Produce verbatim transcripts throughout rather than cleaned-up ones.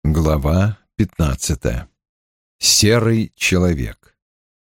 Глава пятнадцатая. Серый человек.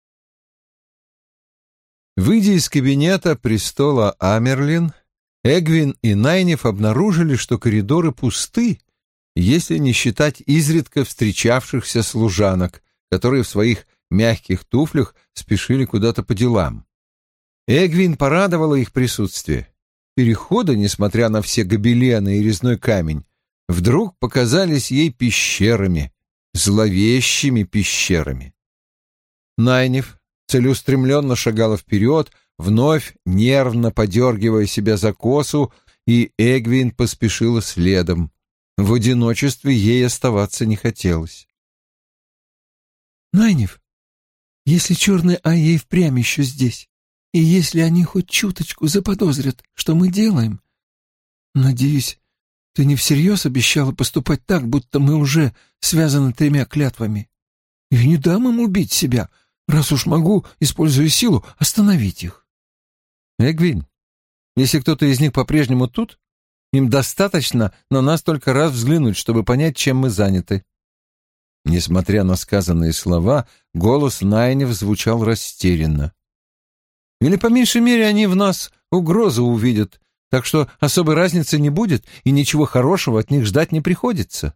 Выйдя из кабинета престола Амерлин, Эгвин и Найниф обнаружили, что коридоры пусты, если не считать изредка встречавшихся служанок, которые в своих мягких туфлях спешили куда-то по делам. Эгвин порадовала их присутствие. Переходы, несмотря на все гобелены и резной камень, вдруг показались ей пещерами, зловещими пещерами. Найниф целеустремленно шагала вперед, вновь нервно подергивая себя за косу, и Эгвин поспешила следом. В одиночестве ей оставаться не хотелось. «Найниф, если черные Айя и впрямь еще здесь, и если они хоть чуточку заподозрят, что мы делаем, надеюсь, ты не всерьез обещала поступать так, будто мы уже связаны тремя клятвами. Я не дам им убить себя, раз уж могу, используя силу, остановить их». «Эгвин, если кто-то из них по-прежнему тут, им достаточно на нас только раз взглянуть, чтобы понять, чем мы заняты». Несмотря на сказанные слова, голос Найниф звучал растерянно. «Или, по меньшей мере, они в нас угрозу увидят, так что особой разницы не будет, и ничего хорошего от них ждать не приходится».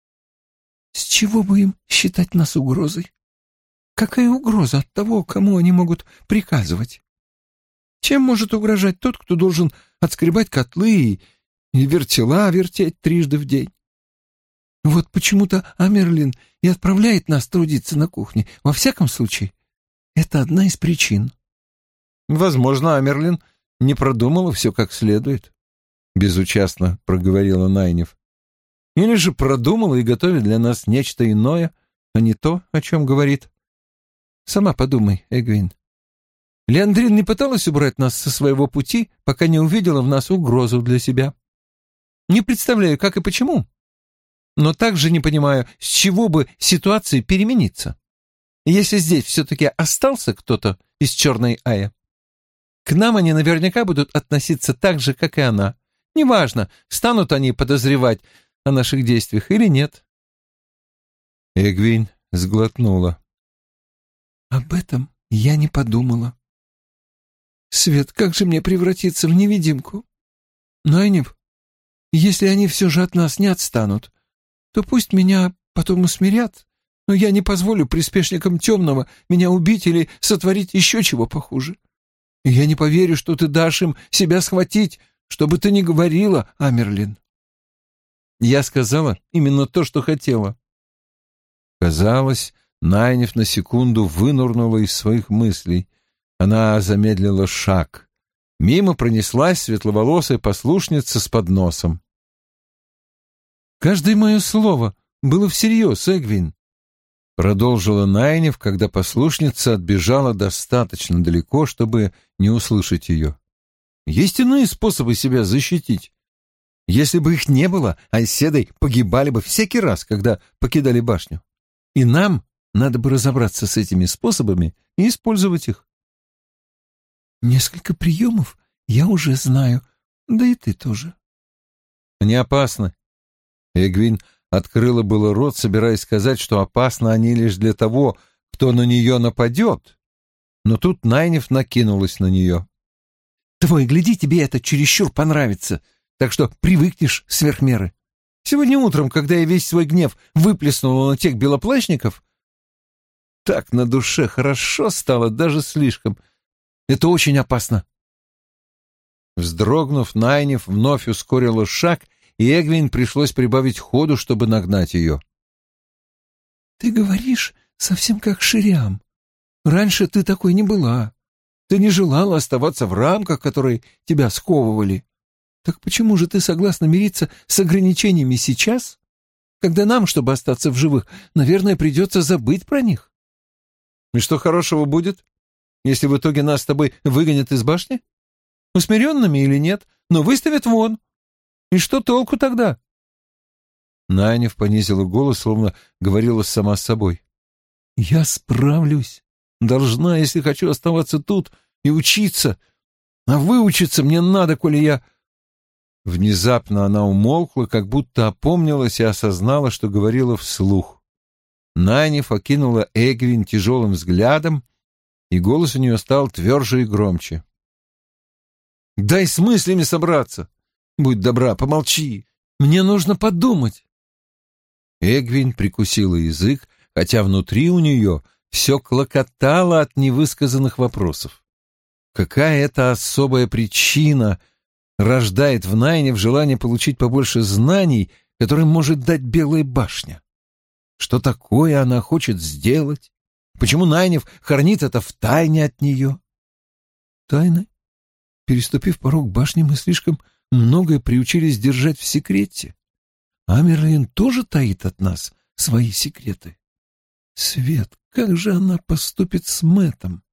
«С чего бы им считать нас угрозой? Какая угроза от того, кому они могут приказывать? Чем может угрожать тот, кто должен отскребать котлы и, и вертела вертеть трижды в день? Вот почему-то Амерлин и отправляет нас трудиться на кухне. Во всяком случае, это одна из причин». «Возможно, Амерлин не продумала все как следует», — безучастно проговорила Найниф. «Или же продумала и готовит для нас нечто иное, а не то, о чем говорит. Сама подумай, Эгвин. Леандрин не пыталась убрать нас со своего пути, пока не увидела в нас угрозу для себя. Не представляю, как и почему, но также не понимаю, с чего бы ситуация перемениться. Если здесь все-таки остался кто-то из черной Айя, к нам они наверняка будут относиться так же, как и она. Неважно, станут они подозревать о наших действиях или нет». Эгвин сглотнула. «Об этом я не подумала. Свет, как же мне превратиться в невидимку? Найниф, если они все же от нас не отстанут, то пусть меня потом усмирят, но я не позволю приспешникам темного меня убить или сотворить еще чего похуже. Я не поверю, что ты дашь им себя схватить, что бы ты ни говорила, Амерлин». Я сказала именно то, что хотела. Казалось, Найниф на секунду вынурнула из своих мыслей. Она замедлила шаг. Мимо пронеслась светловолосая послушница с подносом. «Каждое мое слово было всерьез, Эгвин», — продолжила Найниф, когда послушница отбежала достаточно далеко, чтобы не услышать ее. «Есть иные способы себя защитить. Если бы их не было, айседой погибали бы всякий раз, когда покидали башню. И нам надо бы разобраться с этими способами и использовать их». «Несколько приемов я уже знаю, да и ты тоже». «Они опасны». Эгвин открыла было рот, собираясь сказать, что опасны они лишь для того, кто на нее нападет, но тут Найниф накинулась на нее. «Твой, гляди, тебе это чересчур понравится, так что привыкнешь сверх меры. Сегодня утром, когда я весь свой гнев выплеснула на тех белоплащников, так на душе хорошо стало, даже слишком. Это очень опасно». Вздрогнув, Найниф вновь ускорила шаг, и Эгвин пришлось прибавить ходу, чтобы нагнать ее. «Ты говоришь совсем как Шириам. Раньше ты такой не была. Ты не желала оставаться в рамках, которые тебя сковывали. Так почему же ты согласна мириться с ограничениями сейчас, когда нам, чтобы остаться в живых, наверное, придется забыть про них?» «И что хорошего будет, если в итоге нас с тобой выгонят из башни? Усмиренными или нет, но выставят вон. И что толку тогда?» Найниф понизила голос, словно говорила сама с собой. «Я справлюсь. Должна, если хочу оставаться тут и учиться. А выучиться мне надо, коли я...» Внезапно она умолкла, как будто опомнилась и осознала, что говорила вслух. Найниф окинула Эгвин тяжелым взглядом, и голос у нее стал тверже и громче. «Дай с мыслями собраться! Будь добра, помолчи! Мне нужно подумать!» Эгвин прикусила язык, хотя внутри у нее все клокотало от невысказанных вопросов. Какая это особая причина рождает в Найниф желание получить побольше знаний, которые может дать Белая башня? Что такое она хочет сделать? Почему Найниф хранит это втайне от нее? Тайны? Переступив порог башни, мы слишком многое приучились держать в секрете. Амерлин тоже таит от нас свои секреты. Свет, как же она поступит с Мэттом?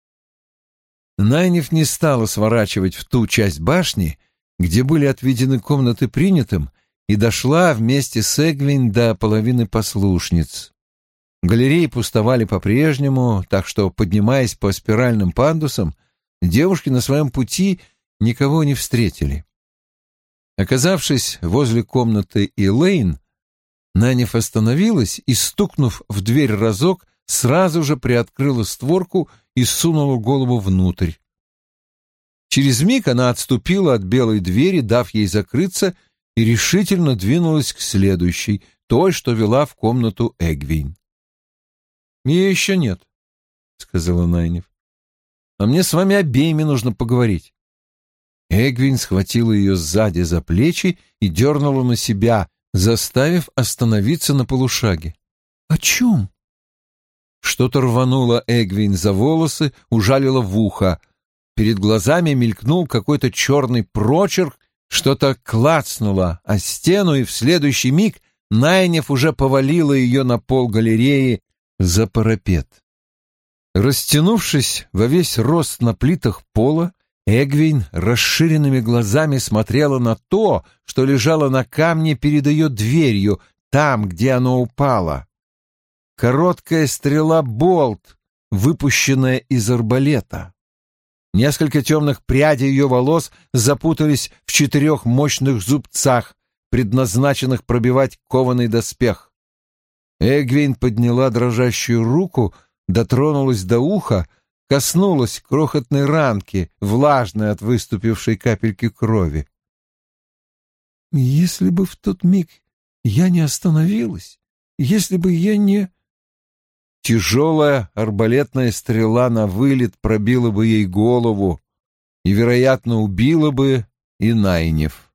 Найниф не стала сворачивать в ту часть башни, где были отведены комнаты принятым, и дошла вместе с Эгвин до половины послушниц. Галереи пустовали по-прежнему, так что, поднимаясь по спиральным пандусам, девушки на своем пути никого не встретили. Оказавшись возле комнаты Элейн, Найниф остановилась и, стукнув в дверь разок, сразу же приоткрыла створку и сунула голову внутрь. Через миг она отступила от белой двери, дав ей закрыться, и решительно двинулась к следующей, той, что вела в комнату Эгвин. «Ее еще нет», — сказала Найниф. «А мне с вами обеими нужно поговорить». Эгвин схватила ее сзади за плечи и дернула на себя, заставив остановиться на полушаге. «О чем?» Что-то рвануло Эгвин за волосы, ужалило в ухо. Перед глазами мелькнул какой-то черный прочерк, что-то клацнуло о стену, и в следующий миг Найниф уже повалила ее на пол галереи за парапет. Растянувшись во весь рост на плитах пола, Эгвин расширенными глазами смотрела на то, что лежало на камне перед ее дверью, там, где оно упало. Короткая стрела-болт, выпущенная из арбалета. Несколько темных прядей ее волос запутались в четырех мощных зубцах, предназначенных пробивать кованый доспех. Эгвин подняла дрожащую руку, дотронулась до уха, коснулась крохотной ранки, влажной от выступившей капельки крови. «Если бы в тот миг я не остановилась, если бы я не...» Тяжелая арбалетная стрела на вылет пробила бы ей голову и, вероятно, убила бы и Найниф.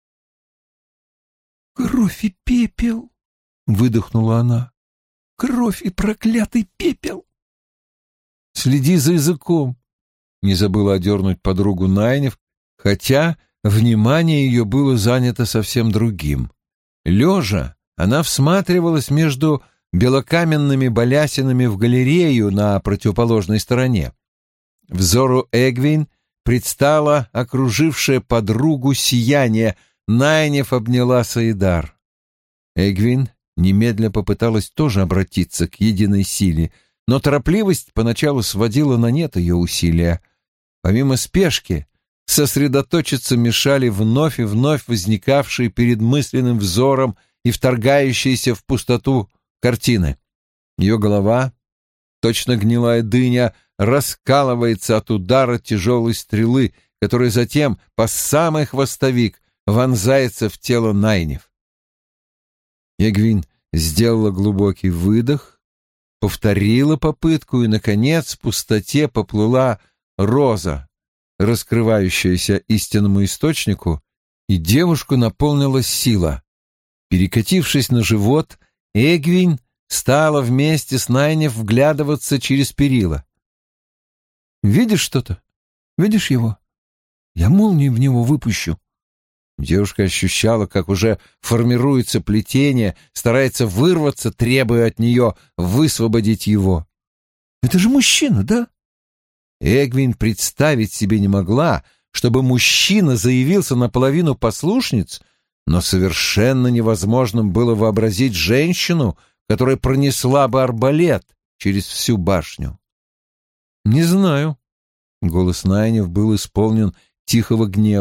«Кровь и пепел!» — выдохнула она. «Кровь и проклятый пепел!» «Следи за языком!» — не забыла одернуть подругу Найниф, хотя внимание ее было занято совсем другим. Лежа, она всматривалась между белокаменными балясинами в галерею на противоположной стороне. Взору Эгвин предстало окружившее подругу сияние. Найниф обняла Саидар. Эгвин немедля попыталась тоже обратиться к единой силе, но торопливость поначалу сводила на нет ее усилия. Помимо спешки, сосредоточиться мешали вновь и вновь возникавшие перед мысленным взором и вторгающиеся в пустоту картины. Ее голова, точно гнилая дыня, раскалывается от удара тяжелой стрелы, которая затем по самый хвостовик вонзается в тело Найниф. Эгвин сделала глубокий выдох, повторила попытку, и, наконец, в пустоте поплыла роза, раскрывающаяся истинному источнику, и девушку наполнила сила. Перекатившись на живот, Эгвин стала вместе с Найниф вглядываться через перила. «Видишь что-то? Видишь его? Я молнию в него выпущу». Девушка ощущала, как уже формируется плетение, старается вырваться, требуя от нее высвободить его. «Это же мужчина, да?» Эгвин представить себе не могла, чтобы мужчина заявился наполовину послушниц, но совершенно невозможным было вообразить женщину, которая пронесла бы арбалет через всю башню. «Не знаю». Голос Найниф был исполнен тихого гнева.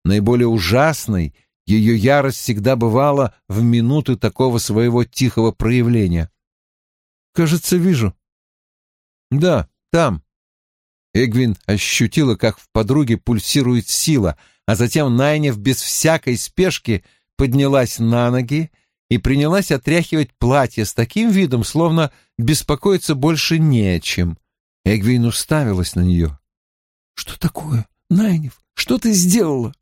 Наиболее ужасной ее ярость всегда бывала в минуты такого своего тихого проявления. «Кажется, вижу». «Да, там». Эгвин ощутила, как в подруге пульсирует сила, а затем Найниф без всякой спешки поднялась на ноги и принялась отряхивать платье с таким видом, словно беспокоиться больше не о чем. Эгвин уставилась на нее. «Что такое, Найниф? Что ты сделала?»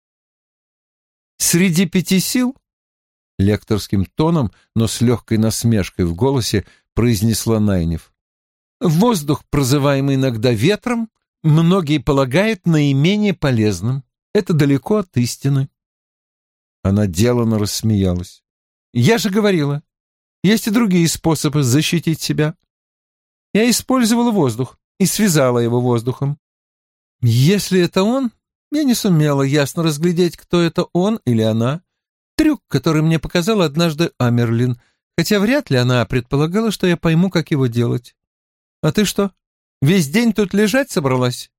«Среди пяти сил?» — лекторским тоном, но с легкой насмешкой в голосе произнесла Найниф. «Воздух, прозываемый иногда ветром, многие полагают наименее полезным. Это далеко от истины». Она деланно рассмеялась. «Я же говорила, есть и другие способы защитить себя. Я использовала воздух и связала его воздухом. Если это он, я не сумела ясно разглядеть, кто это он или она. Трюк, который мне показал однажды Амерлин, хотя вряд ли она предполагала, что я пойму, как его делать. А ты что, весь день тут лежать собралась?»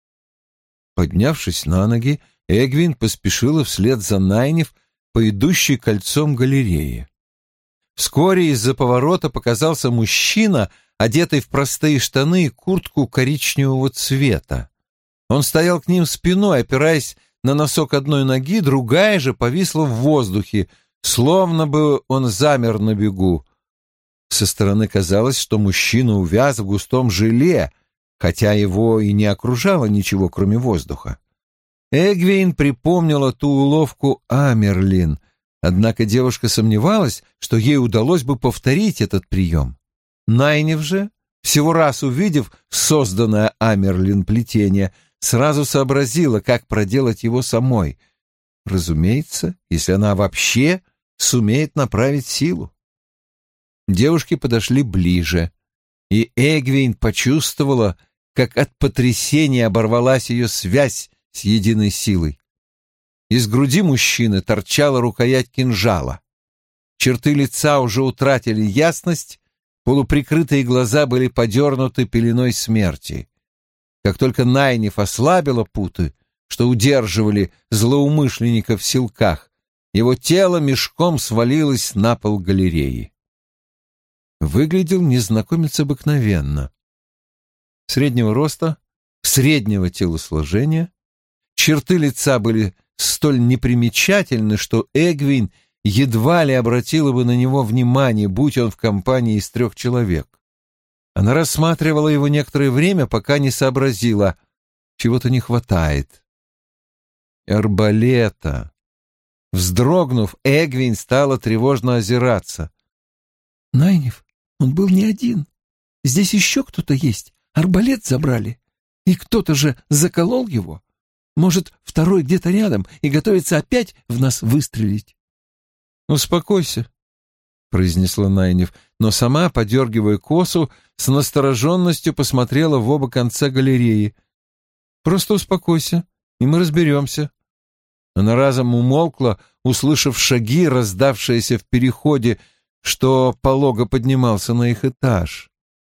Поднявшись на ноги, Эгвин поспешила вслед за Найниф по идущей кольцом галерее. Вскоре из-за поворота показался мужчина, одетый в простые штаны и куртку коричневого цвета. Он стоял к ним спиной, опираясь на носок одной ноги, другая же повисла в воздухе, словно бы он замер на бегу. Со стороны казалось, что мужчина увяз в густом желе, хотя его и не окружало ничего, кроме воздуха. Эгвин припомнила ту уловку Амерлин, однако девушка сомневалась, что ей удалось бы повторить этот прием. Найниф же, всего раз увидев созданное Амерлин плетение, сразу сообразила, как проделать его самой. Разумеется, если она вообще сумеет направить силу. Девушки подошли ближе, и Эгвин почувствовала, как от потрясения оборвалась ее связь с единой силой. Из груди мужчины торчала рукоять кинжала. Черты лица уже утратили ясность, полуприкрытые глаза были подернуты пеленой смерти. Как только Найниф ослабила путы, что удерживали злоумышленника в силках, его тело мешком свалилось на пол галереи. Выглядел незнакомец обыкновенно. Среднего роста, среднего телосложения. Черты лица были столь непримечательны, что Эгвин едва ли обратила бы на него внимание, будь он в компании из трех человек. Она рассматривала его некоторое время, пока не сообразила, чего-то не хватает. Арбалета. Вздрогнув, Эгвин стала тревожно озираться. «Найниф, он был не один. Здесь еще кто-то есть. Арбалет забрали. И кто-то же заколол его. Может, второй где-то рядом и готовится опять в нас выстрелить». «Успокойся», — произнесла Найниф, но сама, подергивая косу, с настороженностью посмотрела в оба конца галереи. «Просто успокойся, и мы разберемся». Она разом умолкла, услышав шаги, раздавшиеся в переходе, что полого поднимался на их этаж.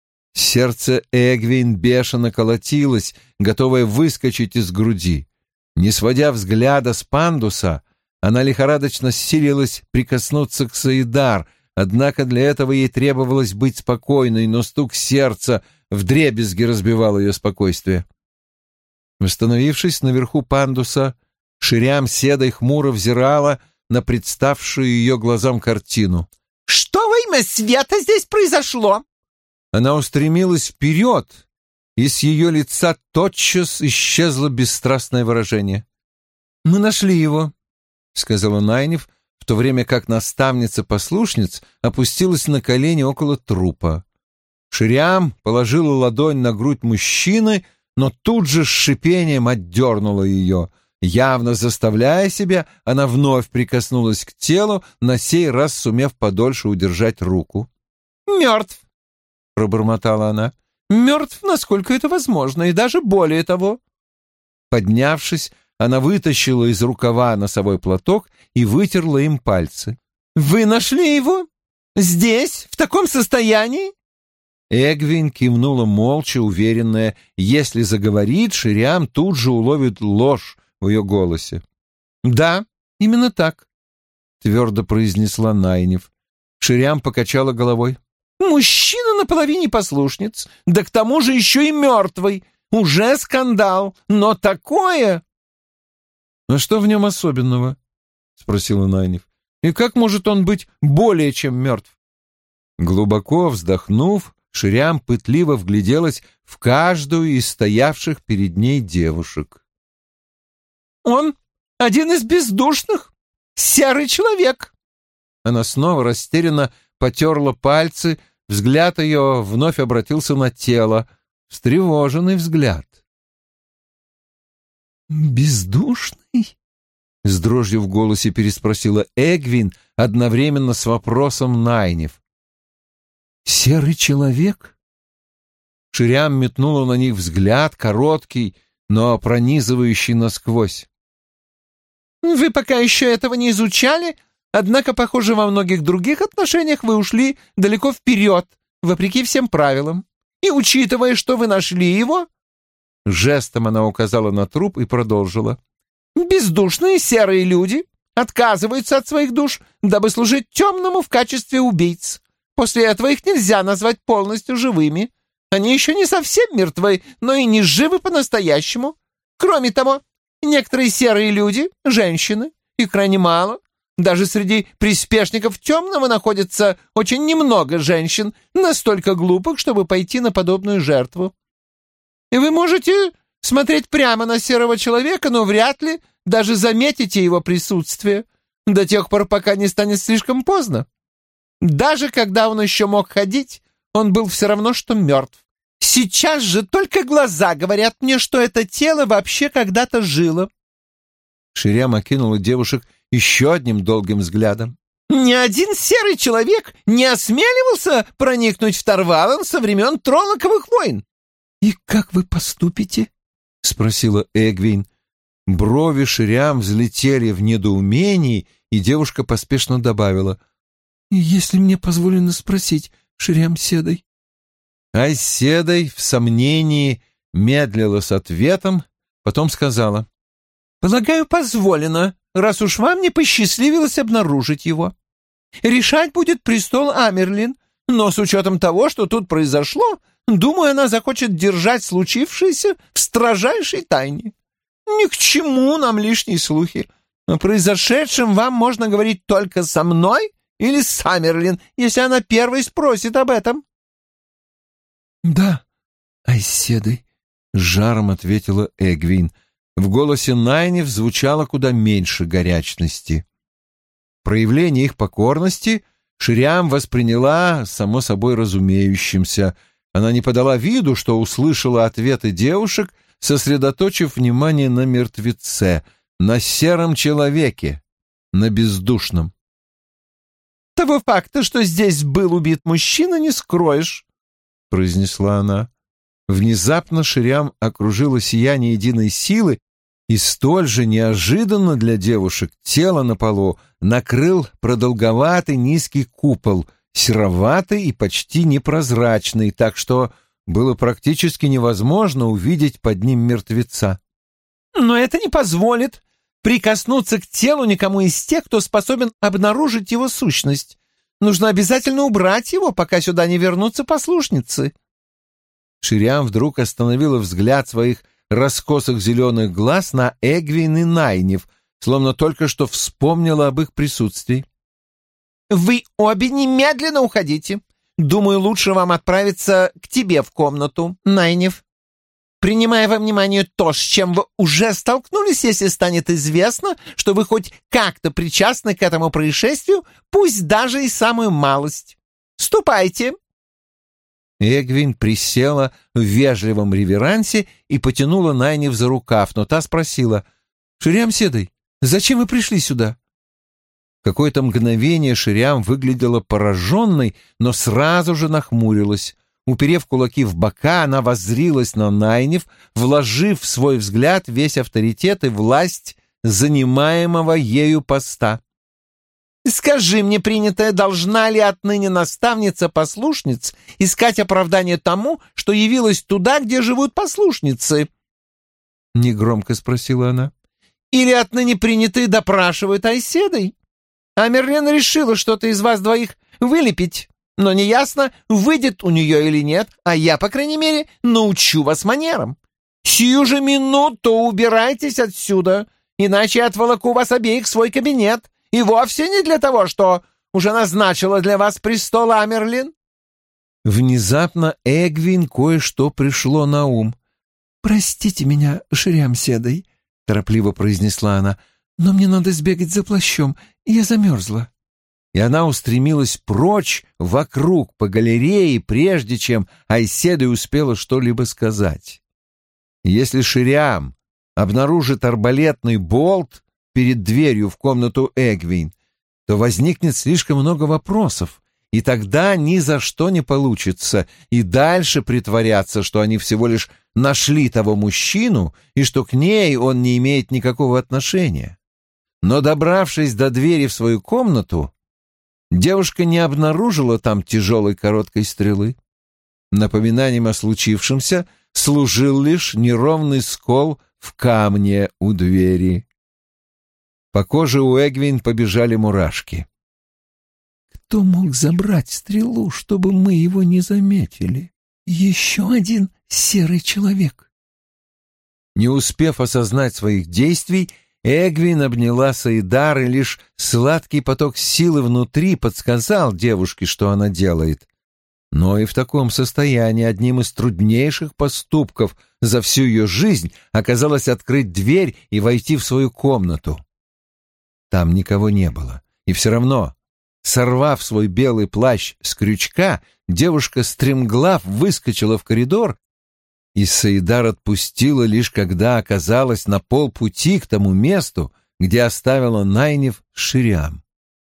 Сердце Эгвин бешено колотилось, готовое выскочить из груди. Не сводя взгляда с пандуса, она лихорадочно силилась прикоснуться к Саидар, однако для этого ей требовалось быть спокойной, но стук сердца вдребезги разбивал ее спокойствие. Восстановившись наверху пандуса, Ширям седой хмуро взирала на представшую ее глазам картину. «Что во имя света здесь произошло?» Она устремилась вперед, и с ее лица тотчас исчезло бесстрастное выражение. «Мы нашли его», — сказала Найниф, в то время как наставница-послушниц опустилась на колени около трупа. Ширям положила ладонь на грудь мужчины, но тут же с шипением отдернула ее. Явно заставляя себя, она вновь прикоснулась к телу, на сей раз сумев подольше удержать руку. «Мертв», — пробормотала она. «Мертв, насколько это возможно, и даже более того». Поднявшись, она вытащила из рукава носовой платок и вытерла им пальцы. «Вы нашли его? Здесь, в таком состоянии?» Эгвин кивнула молча, уверенная, если заговорит, Ширям тут же уловит ложь в ее голосе. «Да, именно так», — твердо произнесла Найнев. Шириам покачала головой. «Мужчина на половине послушниц, да к тому же еще и мертвый. Уже скандал, но такое...» «А что в нем особенного?» — спросила Найнев. «И как может он быть более чем мертв?» Глубоко вздохнув, Шириам пытливо вгляделась в каждую из стоявших перед ней девушек. «Он один из бездушных, серый человек». Она снова растерянно потерла пальцы, взгляд ее вновь обратился на тело, встревоженный взгляд. «Бездушный?» — с дрожью в голосе переспросила Эгвин одновременно с вопросом Найнев. «Серый человек?» Шириам метнула на них взгляд, короткий, но пронизывающий насквозь. «Вы пока еще этого не изучали, однако, похоже, во многих других отношениях вы ушли далеко вперед, вопреки всем правилам. И учитывая, что вы нашли его...» Жестом она указала на труп и продолжила. «Бездушные серые люди отказываются от своих душ, дабы служить темному в качестве убийц. После этого их нельзя назвать полностью живыми. Они еще не совсем мертвы, но и не живы по-настоящему. Кроме того, некоторые серые люди — женщины, их крайне мало. Даже среди приспешников темного находится очень немного женщин, настолько глупых, чтобы пойти на подобную жертву. И вы можете смотреть прямо на серого человека, но вряд ли даже заметите его присутствие, до тех пор, пока не станет слишком поздно. Даже когда он еще мог ходить, он был все равно, что мертв. Сейчас же только глаза говорят мне, что это тело вообще когда-то жило». Шириам окинула девушек еще одним долгим взглядом. «Ни один серый человек не осмеливался проникнуть в Тарвалан со времен Троллоковых войн». «И как вы поступите?» — спросила Эгвин. Брови Шириам взлетели в недоумении, и девушка поспешно добавила. «Если мне позволено спросить, Шириам Седой». Айседой в сомнении медлила с ответом, потом сказала. «Полагаю, позволено, раз уж вам не посчастливилось обнаружить его. Решать будет престол Амерлин, но с учетом того, что тут произошло, думаю, она захочет держать случившееся в строжайшей тайне. Ни к чему нам лишние слухи. О произошедшем вам можно говорить только со мной или с Амерлин, если она первой спросит об этом». «Да, Айседой», — с жаром ответила Эгвин. В голосе Найнев звучало куда меньше горячности. Проявление их покорности Шириам восприняла само собой разумеющимся. Она не подала виду, что услышала ответы девушек, сосредоточив внимание на мертвеце, на сером человеке, на бездушном. «Того факта, что здесь был убит мужчина, не скроешь», — произнесла она. Внезапно Шириам окружило сияние единой силы, и столь же неожиданно для девушек тело на полу накрыл продолговатый низкий купол, сероватый и почти непрозрачный, так что было практически невозможно увидеть под ним мертвеца. «Но это не позволит прикоснуться к телу никому из тех, кто способен обнаружить его сущность. Нужно обязательно убрать его, пока сюда не вернутся послушницы». Шириам вдруг остановила взгляд своих раскосых зеленых глаз на Эгвин и Найнев, словно только что вспомнила об их присутствии. «Вы обе немедленно уходите. Думаю, лучше вам отправиться к тебе в комнату, Найнев. Принимая во внимание то, с чем вы уже столкнулись, если станет известно, что вы хоть как-то причастны к этому происшествию, пусть даже и самую малость. Ступайте». Эгвин присела в вежливом реверансе и потянула Найнев за рукав, но та спросила: «Шириам Седой, зачем вы пришли сюда?» Какое-то мгновение Шириам выглядела пораженной, но сразу же нахмурилась. Уперев кулаки в бока, она воззрилась на Найнев, вложив в свой взгляд весь авторитет и власть занимаемого ею поста. «Скажи мне, принятая, должна ли отныне наставница послушниц искать оправдание тому, что явилась туда, где живут послушницы?» Негромко спросила она. или отныне приняты допрашивают Айседой. А Мерлин решила что-то из вас двоих вылепить, но неясно, выйдет у нее или нет, а я, по крайней мере, научу вас манерам. Сию же минуту убирайтесь отсюда, иначе я отволоку вас обеих в свой кабинет, и вовсе не для того, что уже назначила для вас престол Амерлин». Внезапно Эгвин кое-что пришло на ум. «Простите меня, Шириам Седой», — торопливо произнесла она, — «но мне надо сбегать за плащом, я замерзла». И она устремилась прочь вокруг по галерее, прежде чем Айседа успела что-либо сказать. Если Шириам обнаружит арбалетный болт перед дверью в комнату Эгвин, то возникнет слишком много вопросов, и тогда ни за что не получится и дальше притворяться, что они всего лишь нашли того мужчину и что к ней он не имеет никакого отношения. Но, добравшись до двери в свою комнату, девушка не обнаружила там тяжелой короткой стрелы. Напоминанием о случившемся служил лишь неровный скол в камне у двери. По коже у Эгвин побежали мурашки. «Кто мог забрать стрелу, чтобы мы его не заметили? Еще один серый человек». Не успев осознать своих действий, Эгвин обняла Саидар, и лишь сладкий поток силы внутри подсказал девушке, что она делает. Но и в таком состоянии одним из труднейших поступков за всю ее жизнь оказалось открыть дверь и войти в свою комнату. Там никого не было, и все равно, сорвав свой белый плащ с крючка, девушка стремглав выскочила в коридор, и Саидар отпустила лишь когда оказалась на полпути к тому месту, где оставила Найниф Шириам.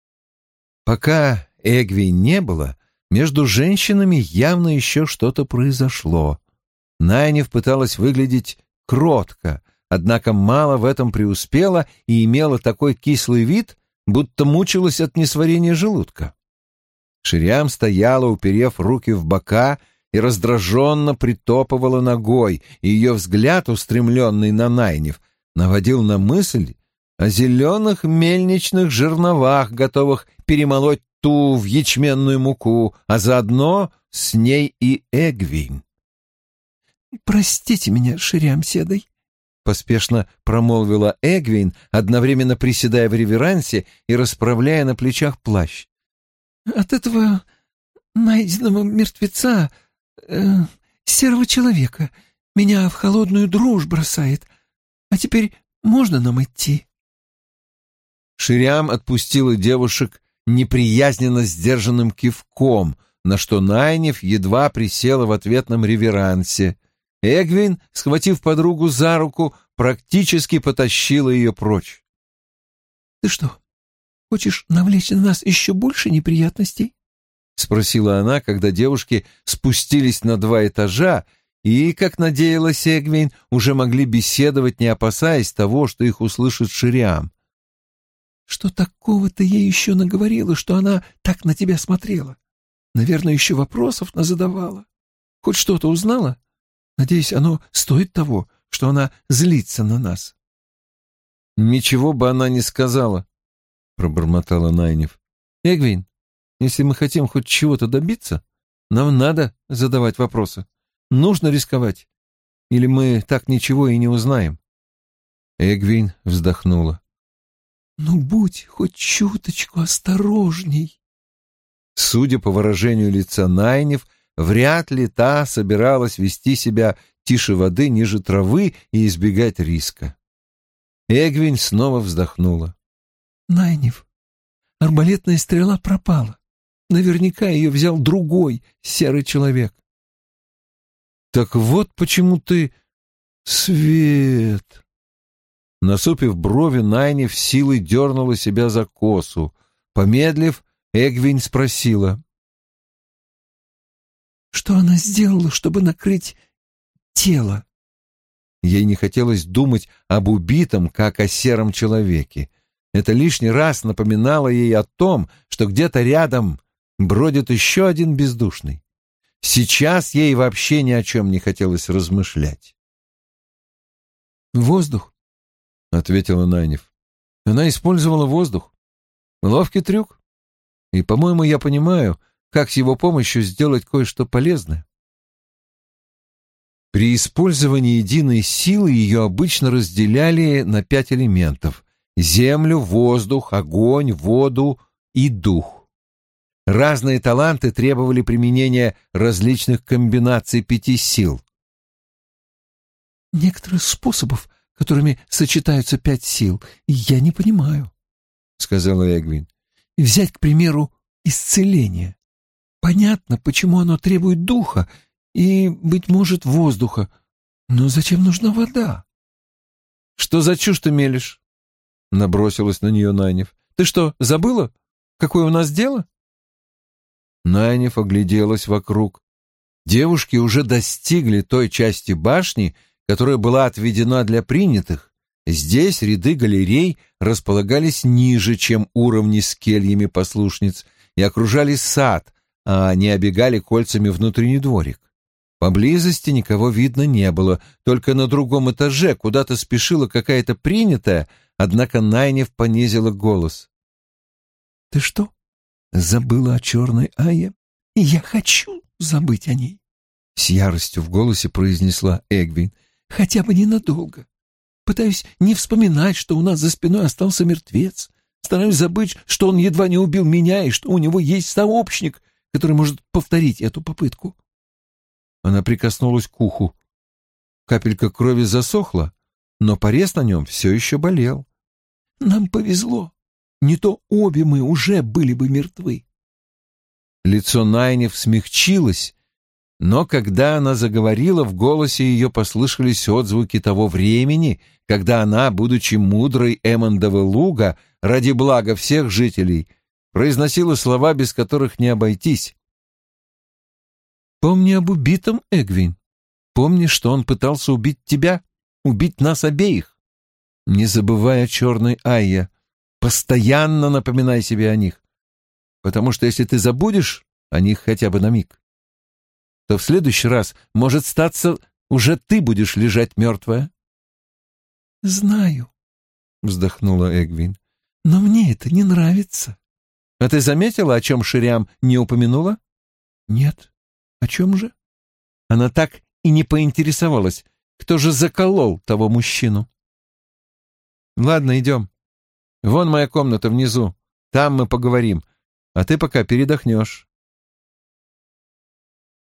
Пока Эгвин не было, между женщинами явно еще что-то произошло. Найниф пыталась выглядеть кротко, однако мало в этом преуспела и имела такой кислый вид, будто мучилась от несварения желудка. Шириам стояла, уперев руки в бока, и раздраженно притопывала ногой, и ее взгляд, устремленный на Найниф, наводил на мысль о зеленых мельничных жерновах, готовых перемолоть ту в ячменную муку, а заодно с ней и Эгвин. «Простите меня, Шириам Седой», — поспешно промолвила Эгвин, одновременно приседая в реверансе и расправляя на плечах плащ. «От этого найденного мертвеца, э, серого человека, меня в холодную дрожь бросает. А теперь можно нам идти?» Шириам отпустила девушек неприязненно сдержанным кивком, на что Найниф едва присела в ответном реверансе. Эгвин, схватив подругу за руку, практически потащила ее прочь. «Ты что, хочешь навлечь на нас еще больше неприятностей?» — спросила она, когда девушки спустились на два этажа и, как надеялась Эгвин, уже могли беседовать, не опасаясь того, что их услышит Шириам. «Что такого ты ей еще наговорила, что она так на тебя смотрела? Наверное, еще вопросов назадавала. Хоть что-то узнала? Надеюсь, оно стоит того, что она злится на нас». «Ничего бы она не сказала», — пробормотала Найниф. «Эгвин, если мы хотим хоть чего-то добиться, нам надо задавать вопросы. Нужно рисковать, или мы так ничего и не узнаем». Эгвин вздохнула. «Ну, будь хоть чуточку осторожней». Судя по выражению лица Найниф, вряд ли та собиралась вести себя тише воды, ниже травы и избегать риска. Эгвин снова вздохнула. «Найниф, арбалетная стрела пропала. Наверняка ее взял другой серый человек». «Так вот почему ты... Свет...» Насупив брови, Найниф силой дернула себя за косу. Помедлив, Эгвин спросила. «Что она сделала, чтобы накрыть тело?» Ей не хотелось думать об убитом, как о сером человеке. Это лишний раз напоминало ей о том, что где-то рядом бродит еще один бездушный. Сейчас ей вообще ни о чем не хотелось размышлять. «Воздух. — ответила Найниф. Она использовала воздух. Ловкий трюк. И, по-моему, я понимаю, как с его помощью сделать кое-что полезное. При использовании единой силы ее обычно разделяли на пять элементов — землю, воздух, огонь, воду и дух. Разные таланты требовали применения различных комбинаций пяти сил. «Некоторых способов, которыми сочетаются пять сил, я не понимаю», — сказала Эгвин. «Взять, к примеру, исцеление. Понятно, почему оно требует духа и, быть может, воздуха. Но зачем нужна вода?» «Что за чушь ты мелешь?» — набросилась на нее Найниф. «Ты что, забыла, какое у нас дело?» Найниф огляделась вокруг. Девушки уже достигли той части башни, которая была отведена для принятых. Здесь ряды галерей располагались ниже, чем уровни с кельями послушниц, и окружали сад, а не обегали кольцами внутренний дворик. Поблизости никого видно не было, только на другом этаже куда-то спешила какая-то принятая, однако Найниф понизила голос. «Ты что, забыла о черной Айе? Я хочу забыть о ней», — с яростью в голосе произнесла Эгвин. «Хотя бы ненадолго. Пытаюсь не вспоминать, что у нас за спиной остался мертвец. Стараюсь забыть, что он едва не убил меня и что у него есть сообщник, который может повторить эту попытку». Она прикоснулась к уху. Капелька крови засохла, но порез на нем все еще болел. «Нам повезло. Не то обе мы уже были бы мертвы». Лицо Найниф смягчилось, но когда она заговорила, в голосе ее послышались отзвуки того времени, когда она, будучи мудрой Эммондова луга, ради блага всех жителей, произносила слова, без которых не обойтись. «Помни об убитом, Эгвин. Помни, что он пытался убить тебя, убить нас обеих. Не забывай о черной Айе. Постоянно напоминай себе о них. Потому что если ты забудешь о них хотя бы на миг, то в следующий раз, может статься, уже ты будешь лежать мертвая». «Знаю», — вздохнула Эгвин, — «но мне это не нравится». «А ты заметила, о чем Шириам не упомянула?» «Нет. О чем же?» Она так и не поинтересовалась, кто же заколол того мужчину. «Ладно, идем. Вон моя комната внизу. Там мы поговорим. А ты пока передохнешь.